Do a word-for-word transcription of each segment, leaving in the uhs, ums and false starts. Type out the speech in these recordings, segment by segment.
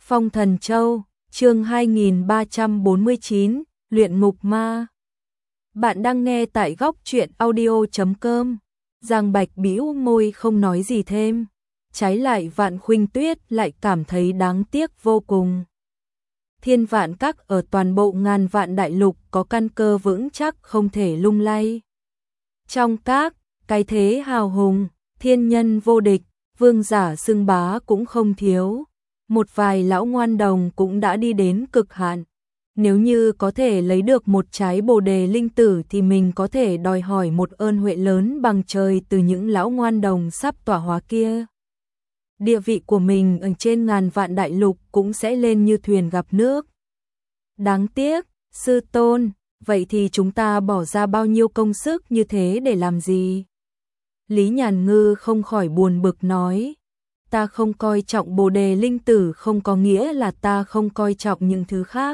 Phong Thần Châu, chương hai nghìn ba trăm bốn mươi chín, Luyện Ngục Ma. Bạn đang nghe tại góc truyện audio chấm com. Giang Bạch bĩu môi không nói gì thêm. Trái lại Vạn Khuynh Tuyết lại cảm thấy đáng tiếc vô cùng. Thiên Vạn Các ở toàn bộ ngàn vạn đại lục có căn cơ vững chắc không thể lung lay. Trong các, cái thế hào hùng, thiên nhân vô địch, vương giả xưng bá cũng không thiếu. Một vài lão ngoan đồng cũng đã đi đến cực hạn. Nếu như có thể lấy được một trái bồ đề linh tử thì mình có thể đòi hỏi một ơn huệ lớn bằng trời từ những lão ngoan đồng sắp tỏa hóa kia. Địa vị của mình ở trên ngàn vạn đại lục cũng sẽ lên như thuyền gặp nước. Đáng tiếc, sư tôn, vậy thì chúng ta bỏ ra bao nhiêu công sức như thế để làm gì? Lý Nhàn Ngư không khỏi buồn bực nói. Ta không coi trọng bồ đề linh tử không có nghĩa là ta không coi trọng những thứ khác.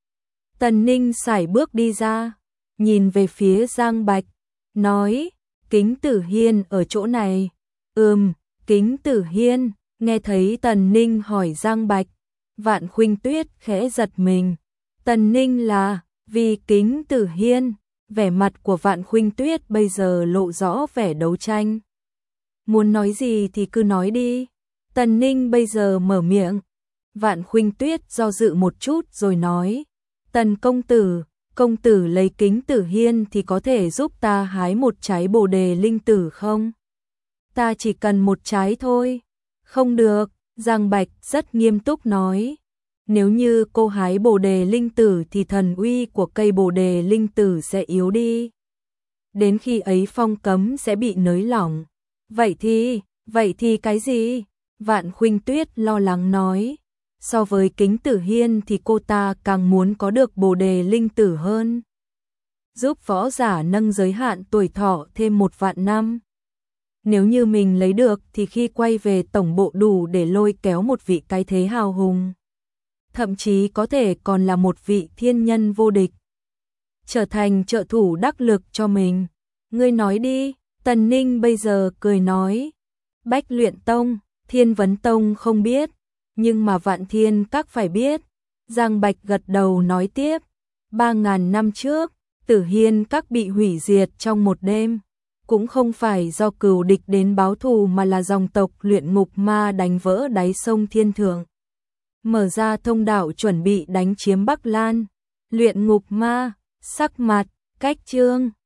Tần Ninh sải bước đi ra, nhìn về phía Giang Bạch, nói, Kính Tử Hiên ở chỗ này. Ừm, Kính Tử Hiên, nghe thấy Tần Ninh hỏi Giang Bạch, Vạn Khuynh Tuyết khẽ giật mình. Tần Ninh là, vì Kính Tử Hiên, vẻ mặt của Vạn Khuynh Tuyết bây giờ lộ rõ vẻ đấu tranh. Muốn nói gì thì cứ nói đi. Tần Ninh bây giờ mở miệng. Vạn Khuynh Tuyết do dự một chút rồi nói, Tần công tử, công tử lấy Kính Tử Hiên thì có thể giúp ta hái một trái bồ đề linh tử không? Ta chỉ cần một trái thôi. Không được, Giang Bạch rất nghiêm túc nói. Nếu như cô hái bồ đề linh tử thì thần uy của cây bồ đề linh tử sẽ yếu đi. Đến khi ấy phong cấm sẽ bị nới lỏng. Vậy thì, vậy thì cái gì? Vạn Khuynh Tuyết lo lắng nói. So với Kính Tử Hiên thì cô ta càng muốn có được bồ đề linh tử hơn. Giúp võ giả nâng giới hạn tuổi thọ thêm một vạn năm. Nếu như mình lấy được thì khi quay về tổng bộ đủ để lôi kéo một vị cái thế hào hùng. Thậm chí có thể còn là một vị thiên nhân vô địch. Trở thành trợ thủ đắc lực cho mình. Ngươi nói đi, Tần Ninh bây giờ cười nói. Bách Luyện Tông, Thiên Vấn Tông không biết, nhưng mà Vạn Thiên Các phải biết. Giang Bạch gật đầu nói tiếp. Ba ngàn năm trước, Tử Hiên Các bị hủy diệt trong một đêm. Cũng không phải do cừu địch đến báo thù mà là dòng tộc Luyện Ngục Ma đánh vỡ đáy sông Thiên Thượng. Mở ra thông đạo chuẩn bị đánh chiếm Bắc Lan. Luyện Ngục Ma, sắc mặt, cách trương,